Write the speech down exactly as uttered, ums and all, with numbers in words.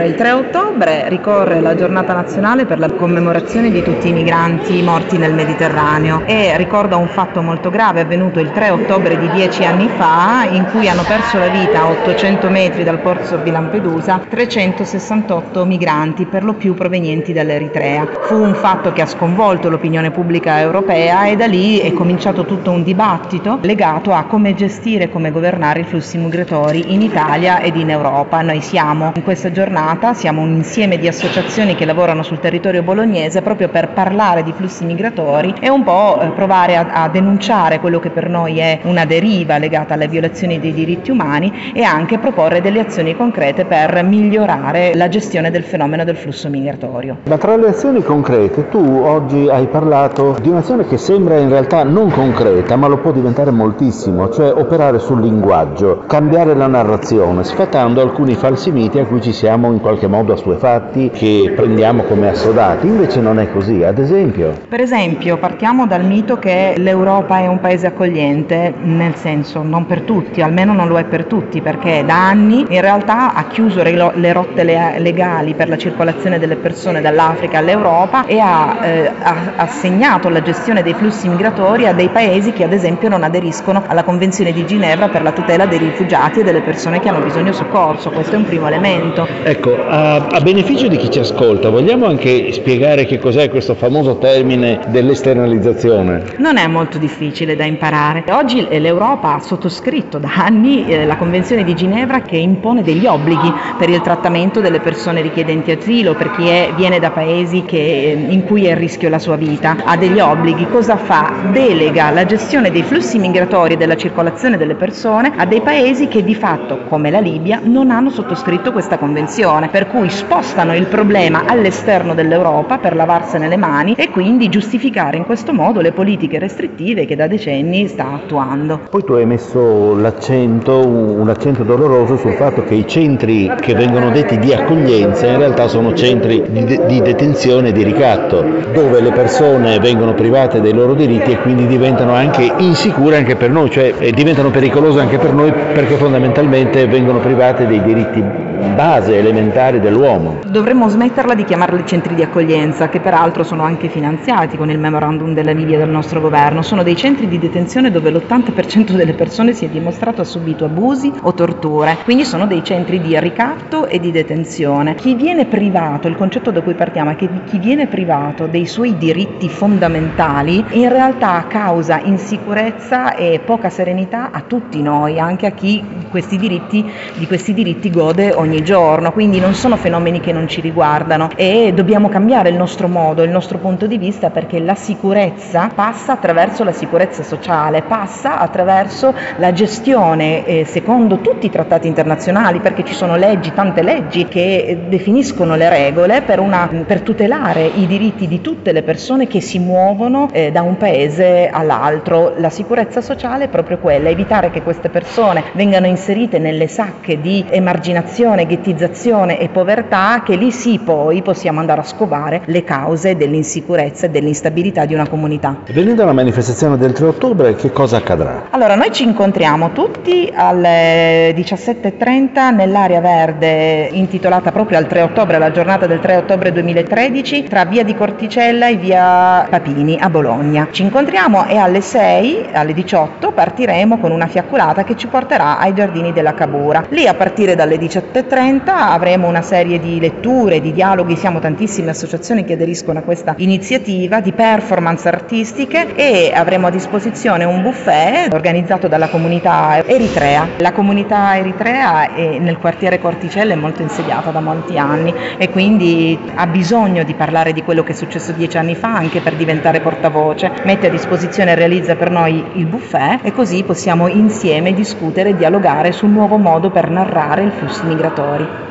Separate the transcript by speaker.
Speaker 1: Il tre ottobre ricorre la giornata nazionale per la commemorazione di tutti i migranti morti nel Mediterraneo e ricorda un fatto molto grave avvenuto il tre ottobre di dieci anni fa, in cui hanno perso la vita a ottocento metri dal porto di Lampedusa trecentosessantotto migranti, per lo più provenienti dall'Eritrea. Fu un fatto che ha sconvolto l'opinione pubblica europea e da lì è cominciato tutto un dibattito legato a come gestire e come governare i flussi migratori in Italia ed in Europa. Noi siamo in questa giornata Siamo un insieme di associazioni che lavorano sul territorio bolognese proprio per parlare di flussi migratori e un po' provare a, a denunciare quello che per noi è una deriva legata alle violazioni dei diritti umani e anche proporre delle azioni concrete per migliorare la gestione del fenomeno del flusso migratorio.
Speaker 2: Ma tra le azioni concrete tu oggi hai parlato di un'azione che sembra in realtà non concreta, ma lo può diventare moltissimo, cioè operare sul linguaggio, cambiare la narrazione, sfatando alcuni falsi miti a cui ci siamo in qualche modo assuefatti, che prendiamo come assodati. Invece non è così. Ad esempio?
Speaker 1: Per esempio partiamo dal mito che l'Europa è un paese accogliente, nel senso non per tutti, almeno non lo è per tutti, perché da anni in realtà ha chiuso le rotte legali per la circolazione delle persone dall'Africa all'Europa e ha, eh, ha assegnato la gestione dei flussi migratori a dei paesi che ad esempio non aderiscono alla Convenzione di Ginevra per la tutela dei rifugiati e delle persone che hanno bisogno di soccorso. Questo è un primo elemento.
Speaker 2: Ecco, a, a beneficio di chi ci ascolta, vogliamo anche spiegare che cos'è questo famoso termine dell'esternalizzazione?
Speaker 1: Non è molto difficile da imparare. Oggi l'Europa ha sottoscritto da anni eh, la Convenzione di Ginevra che impone degli obblighi per il trattamento delle persone richiedenti asilo, per chi è, viene da paesi che, in cui è a rischio la sua vita. Ha degli obblighi. Cosa fa? Delega la gestione dei flussi migratori e della circolazione delle persone a dei paesi che di fatto, come la Libia, non hanno sottoscritto questa convenzione, per cui spostano il problema all'esterno dell'Europa per lavarsene le mani e quindi giustificare in questo modo le politiche restrittive che da decenni sta attuando.
Speaker 2: Poi tu hai messo l'accento, un accento doloroso sul fatto che i centri che vengono detti di accoglienza in realtà sono centri di, de- di detenzione e di ricatto, dove le persone vengono private dei loro diritti e quindi diventano anche insicure anche per noi, cioè eh, diventano pericolose anche per noi perché fondamentalmente vengono private dei diritti base, elementari dell'uomo.
Speaker 1: Dovremmo smetterla di chiamarli centri di accoglienza, che peraltro sono anche finanziati con il memorandum della Libia del nostro governo. Sono dei centri di detenzione dove l'ottanta per cento delle persone si è dimostrato ha subito abusi o torture, quindi sono dei centri di ricatto e di detenzione. Chi viene privato, il concetto da cui partiamo è che chi viene privato dei suoi diritti fondamentali in realtà causa insicurezza e poca serenità a tutti noi, anche a chi questi diritti, di questi diritti gode ogni giorno, quindi non sono fenomeni che non ci riguardano e dobbiamo cambiare il nostro modo, il nostro punto di vista, perché la sicurezza passa attraverso la sicurezza sociale, passa attraverso la gestione eh, secondo tutti i trattati internazionali, perché ci sono leggi, tante leggi che definiscono le regole per, una, per tutelare i diritti di tutte le persone che si muovono eh, da un paese all'altro. La sicurezza sociale è proprio quella, evitare che queste persone vengano inserite nelle sacche di emarginazione, ghettizzazione e povertà, che lì sì poi possiamo andare a scovare le cause dell'insicurezza e dell'instabilità di una comunità.
Speaker 2: Venendo alla manifestazione del tre ottobre, che cosa accadrà?
Speaker 1: Allora, noi ci incontriamo tutti alle diciassette e trenta nell'area verde intitolata proprio al tre ottobre, alla giornata del tre ottobre duemilatredici, tra via di Corticella e via Papini a Bologna. Ci incontriamo e alle sei, alle diciotto, partiremo con una fiaccolata che ci porterà ai giardini della Cabura. Lì a partire dalle diciotto e trenta avremo una serie di letture, di dialoghi, siamo tantissime associazioni che aderiscono a questa iniziativa, di performance artistiche, e avremo a disposizione un buffet organizzato dalla comunità eritrea. La comunità eritrea è nel quartiere Corticella, è molto insediata da molti anni e quindi ha bisogno di parlare di quello che è successo dieci anni fa anche per diventare portavoce. Mette a disposizione e realizza per noi il buffet e così possiamo insieme discutere e dialogare sul nuovo modo per narrare i flussi migratori.